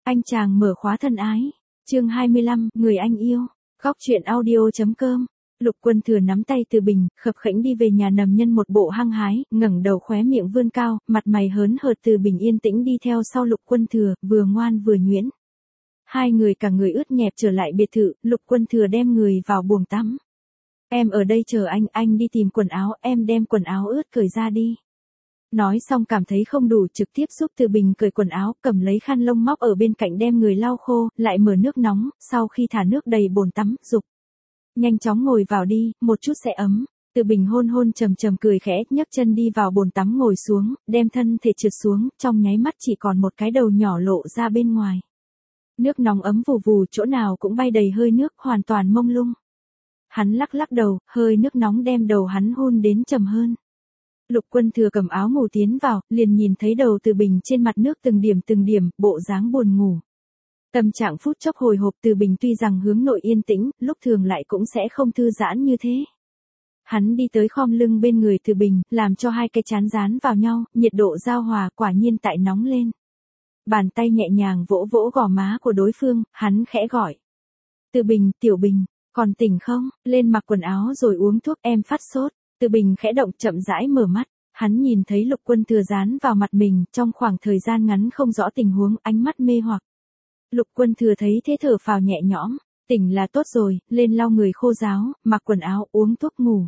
Anh chàng mở khóa thân ái. Chương 25, người anh yêu. Góc truyện audio.com. Lục Quân Thừa nắm tay Từ Bình, khập khẽnh đi về nhà nằm nhân một bộ hăng hái, ngẩng đầu khóe miệng vươn cao, mặt mày hớn hở. Từ Bình yên tĩnh đi theo sau Lục Quân Thừa, vừa ngoan vừa nhuyễn. Hai người cả người ướt nhẹp trở lại biệt thự, Lục Quân Thừa đem người vào buồng tắm. Em ở đây chờ anh đi tìm quần áo, em đem quần áo ướt cởi ra đi. Nói xong cảm thấy không đủ, trực tiếp giúp Từ Bình cởi quần áo, cầm lấy khăn lông móc ở bên cạnh đem người lau khô, lại mở nước nóng, sau khi thả nước đầy bồn tắm, giục. Nhanh chóng ngồi vào đi, một chút sẽ ấm. Từ Bình hôn hôn trầm trầm cười khẽ, nhấc chân đi vào bồn tắm ngồi xuống, đem thân thể trượt xuống, trong nháy mắt chỉ còn một cái đầu nhỏ lộ ra bên ngoài. Nước nóng ấm vù vù, chỗ nào cũng bay đầy hơi nước, hoàn toàn mông lung. Hắn lắc lắc đầu, hơi nước nóng đem đầu hắn hôn đến trầm hơn. Lục Quân Thừa cầm áo ngủ tiến vào, liền nhìn thấy đầu Từ Bình trên mặt nước từng điểm, bộ dáng buồn ngủ. Tâm trạng phút chốc hồi hộp. Từ Bình tuy rằng hướng nội yên tĩnh, lúc thường lại cũng sẽ không thư giãn như thế. Hắn đi tới khom lưng bên người Từ Bình, làm cho hai cái trán dán vào nhau, nhiệt độ giao hòa, quả nhiên tại nóng lên. Bàn tay nhẹ nhàng vỗ vỗ gò má của đối phương, hắn khẽ gọi. Từ Bình, Tiểu Bình, còn tỉnh không? Lên mặc quần áo rồi uống thuốc, em phát sốt. Từ Bình khẽ động, chậm rãi mở mắt, hắn nhìn thấy Lục Quân Thừa dán vào mặt mình, trong khoảng thời gian ngắn không rõ tình huống, ánh mắt mê hoặc. Lục Quân Thừa thấy thế thở phào nhẹ nhõm, tỉnh là tốt rồi, lên lau người khô ráo, mặc quần áo, uống thuốc ngủ.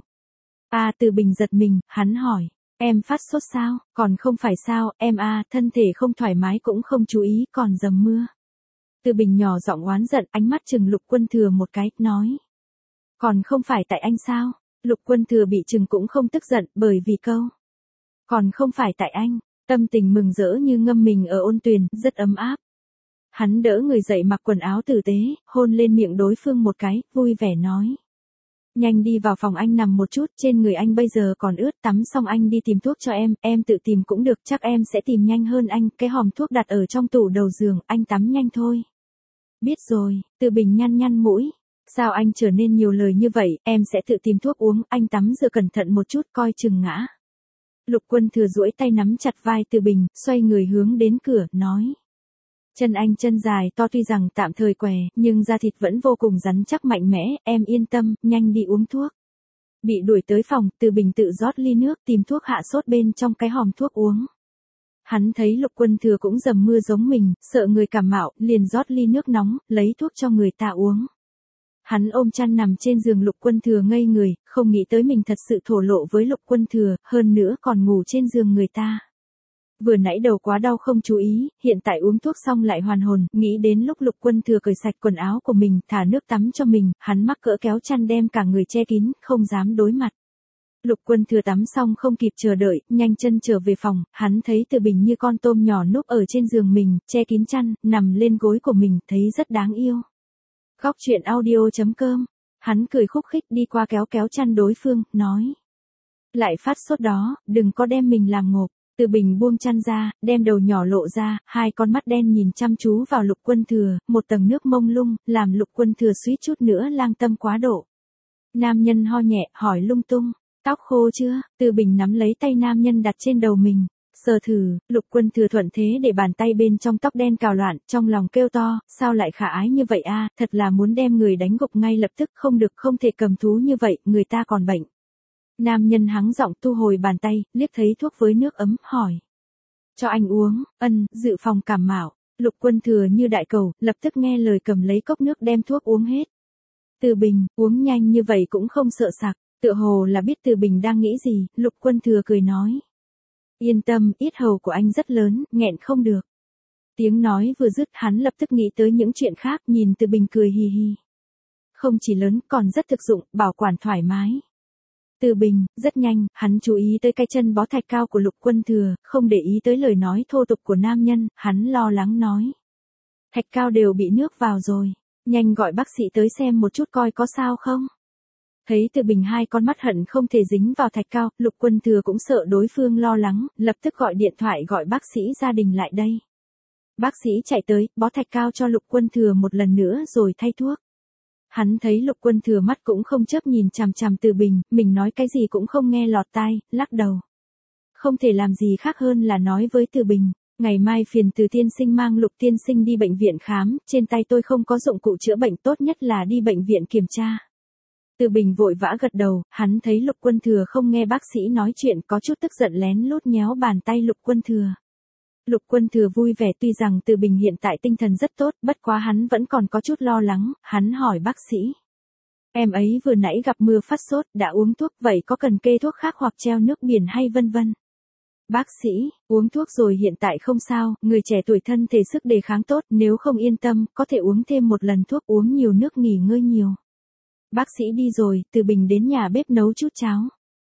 Từ Bình giật mình, hắn hỏi, em phát sốt sao? Còn không phải sao, em thân thể không thoải mái cũng không chú ý, còn dầm mưa. Từ Bình nhỏ giọng oán giận, ánh mắt chừng Lục Quân Thừa một cái, nói. Còn không phải tại anh sao? Lục Quân Thừa bị chừng cũng không tức giận, bởi vì câu. Còn không phải tại anh, tâm tình mừng rỡ như ngâm mình ở ôn tuyền, rất ấm áp. Hắn đỡ người dậy mặc quần áo tử tế, hôn lên miệng đối phương một cái, vui vẻ nói. Nhanh đi vào phòng anh nằm một chút, trên người anh bây giờ còn ướt, tắm xong anh đi tìm thuốc cho em tự tìm cũng được, chắc em sẽ tìm nhanh hơn anh, cái hòm thuốc đặt ở trong tủ đầu giường, anh tắm nhanh thôi. Biết rồi. Từ Bình nhăn mũi. Sao anh trở nên nhiều lời như vậy, em sẽ tự tìm thuốc uống, anh tắm rửa cẩn thận một chút, coi chừng ngã. Lục Quân Thừa duỗi tay nắm chặt vai Từ Bình, xoay người hướng đến cửa, nói. Chân anh chân dài to tuy rằng tạm thời què, nhưng da thịt vẫn vô cùng rắn chắc mạnh mẽ, em yên tâm, nhanh đi uống thuốc. Bị đuổi tới phòng, Từ Bình tự rót ly nước, tìm thuốc hạ sốt bên trong cái hòm thuốc uống. Hắn thấy Lục Quân Thừa cũng dầm mưa giống mình, sợ người cảm mạo, liền rót ly nước nóng, lấy thuốc cho người ta uống. Hắn ôm chăn nằm trên giường, Lục Quân Thừa ngây người, không nghĩ tới mình thật sự thổ lộ với Lục Quân Thừa, hơn nữa còn ngủ trên giường người ta. Vừa nãy đầu quá đau không chú ý, hiện tại uống thuốc xong lại hoàn hồn, nghĩ đến lúc Lục Quân Thừa cởi sạch quần áo của mình, thả nước tắm cho mình, hắn mắc cỡ kéo chăn đem cả người che kín, không dám đối mặt. Lục Quân Thừa tắm xong không kịp chờ đợi, nhanh chân trở về phòng, hắn thấy Từ Bình như con tôm nhỏ núp ở trên giường mình, che kín chăn, nằm lên gối của mình, thấy rất đáng yêu. Góc truyện audio.com. Hắn cười khúc khích đi qua kéo chăn đối phương, nói. Lại phát sốt đó, đừng có đem mình làm ngộp. Từ Bình buông chăn ra, đem đầu nhỏ lộ ra, hai con mắt đen nhìn chăm chú vào Lục Quân Thừa, một tầng nước mông lung, làm Lục Quân Thừa suýt chút nữa lang tâm quá độ. Nam nhân ho nhẹ, hỏi lung tung, tóc khô chưa? Từ Bình nắm lấy tay nam nhân đặt trên đầu mình. Sờ thử, Lục Quân Thừa thuận thế để bàn tay bên trong tóc đen cào loạn, trong lòng kêu to, sao lại khả ái như vậy thật là muốn đem người đánh gục ngay lập tức, không được, không thể cầm thú như vậy, người ta còn bệnh. Nam nhân hắng giọng thu hồi bàn tay, liếc thấy thuốc với nước ấm, hỏi. Cho anh uống, dự phòng cảm mạo. Lục Quân Thừa như đại cầu, lập tức nghe lời cầm lấy cốc nước đem thuốc uống hết. Từ Bình, uống nhanh như vậy cũng không sợ sặc, tựa hồ là biết Từ Bình đang nghĩ gì, Lục Quân Thừa cười nói. Yên tâm, yết hầu của anh rất lớn, nghẹn không được. Tiếng nói vừa dứt, hắn lập tức nghĩ tới những chuyện khác, nhìn Từ Bình cười hì hì. Không chỉ lớn, còn rất thực dụng, bảo quản thoải mái. Từ Bình, rất nhanh, hắn chú ý tới cái chân bó thạch cao của Lục Quân Thừa, không để ý tới lời nói thô tục của nam nhân, hắn lo lắng nói. Thạch cao đều bị nước vào rồi, nhanh gọi bác sĩ tới xem một chút coi có sao không. Thấy Từ Bình hai con mắt hận không thể dính vào thạch cao, Lục Quân Thừa cũng sợ đối phương lo lắng, lập tức gọi điện thoại gọi bác sĩ gia đình lại đây. Bác sĩ chạy tới, bó thạch cao cho Lục Quân Thừa một lần nữa rồi thay thuốc. Hắn thấy Lục Quân Thừa mắt cũng không chớp nhìn chằm chằm Từ Bình, mình nói cái gì cũng không nghe lọt tai, lắc đầu. Không thể làm gì khác hơn là nói với Từ Bình, Ngày mai phiền Từ tiên sinh mang Lục tiên sinh đi bệnh viện khám, trên tay tôi không có dụng cụ chữa bệnh, tốt nhất là đi bệnh viện kiểm tra. Từ Bình vội vã gật đầu, hắn thấy Lục Quân Thừa không nghe bác sĩ nói chuyện, có chút tức giận lén lút nhéo bàn tay Lục Quân Thừa. Lục Quân Thừa vui vẻ, tuy rằng Từ Bình hiện tại tinh thần rất tốt, bất quá hắn vẫn còn có chút lo lắng, hắn hỏi bác sĩ. Em ấy vừa nãy gặp mưa phát sốt, đã uống thuốc, vậy có cần kê thuốc khác hoặc treo nước biển hay vân vân? Bác sĩ, uống thuốc rồi hiện tại không sao, người trẻ tuổi thân thể sức đề kháng tốt, nếu không yên tâm, có thể uống thêm một lần thuốc, uống nhiều nước, nghỉ ngơi nhiều. Bác sĩ đi rồi, Từ Bình đến nhà bếp nấu chút cháo.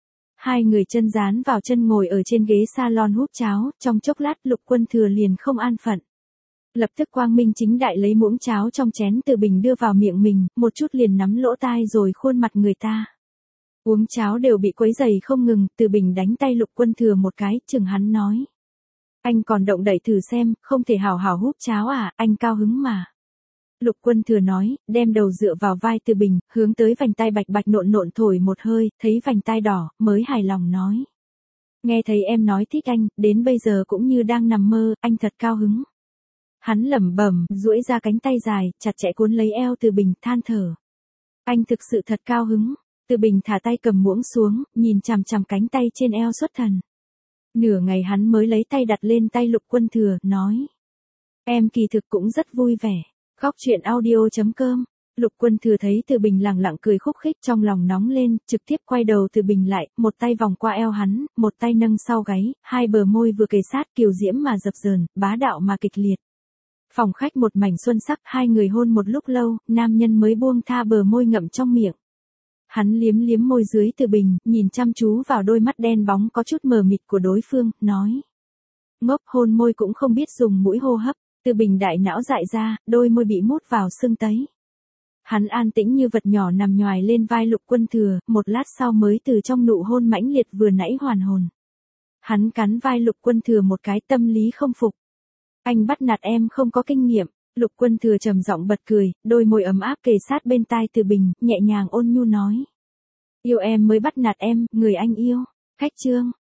Hai người chân dán vào chân ngồi ở trên ghế salon hút cháo, trong chốc lát Lục Quân Thừa liền không an phận. Lập tức quang minh chính đại lấy muỗng cháo trong chén Từ Bình đưa vào miệng mình, một chút liền nắm lỗ tai rồi khuôn mặt người ta. Uống cháo đều bị quấy rầy không ngừng, Từ Bình đánh tay Lục Quân Thừa một cái, chừng hắn nói. Anh còn động đậy thử xem, không thể hào hào hút cháo à, anh cao hứng mà. Lục Quân Thừa nói, đem đầu dựa vào vai Từ Bình, hướng tới vành tai bạch bạch nộn nộn thổi một hơi, thấy vành tai đỏ, mới hài lòng nói. Nghe thấy em nói thích anh, đến bây giờ cũng như đang nằm mơ, anh thật cao hứng. Hắn lẩm bẩm, duỗi ra cánh tay dài, chặt chẽ cuốn lấy eo Từ Bình, than thở. Anh thực sự thật cao hứng. Từ Bình thả tay cầm muỗng xuống, nhìn chằm chằm cánh tay trên eo xuất thần. Nửa ngày hắn mới lấy tay đặt lên tay Lục Quân Thừa, nói. Em kỳ thực cũng rất vui vẻ. Góc truyện audio.com. Lục Quân Thừa thấy Từ Bình lẳng lặng cười khúc khích, trong lòng nóng lên, trực tiếp quay đầu Từ Bình lại, một tay vòng qua eo hắn, một tay nâng sau gáy, hai bờ môi vừa kề sát, kiều diễm mà dập dờn, bá đạo mà kịch liệt. Phòng khách một mảnh xuân sắc, hai người hôn một lúc lâu, nam nhân mới buông tha bờ môi ngậm trong miệng. Hắn liếm liếm môi dưới Từ Bình, nhìn chăm chú vào đôi mắt đen bóng có chút mờ mịt của đối phương, nói. Ngốc, hôn môi cũng không biết dùng mũi hô hấp. Từ Bình đại não dại ra, đôi môi bị mút vào sưng tấy. Hắn an tĩnh như vật nhỏ nằm nhoài lên vai Lục Quân Thừa, một lát sau mới từ trong nụ hôn mãnh liệt vừa nãy hoàn hồn. Hắn cắn vai Lục Quân Thừa một cái, tâm lý không phục. Anh bắt nạt em không có kinh nghiệm. Lục Quân Thừa trầm giọng bật cười, đôi môi ấm áp kề sát bên tai Từ Bình, nhẹ nhàng ôn nhu nói. Yêu em mới bắt nạt em, người anh yêu. Khách trương.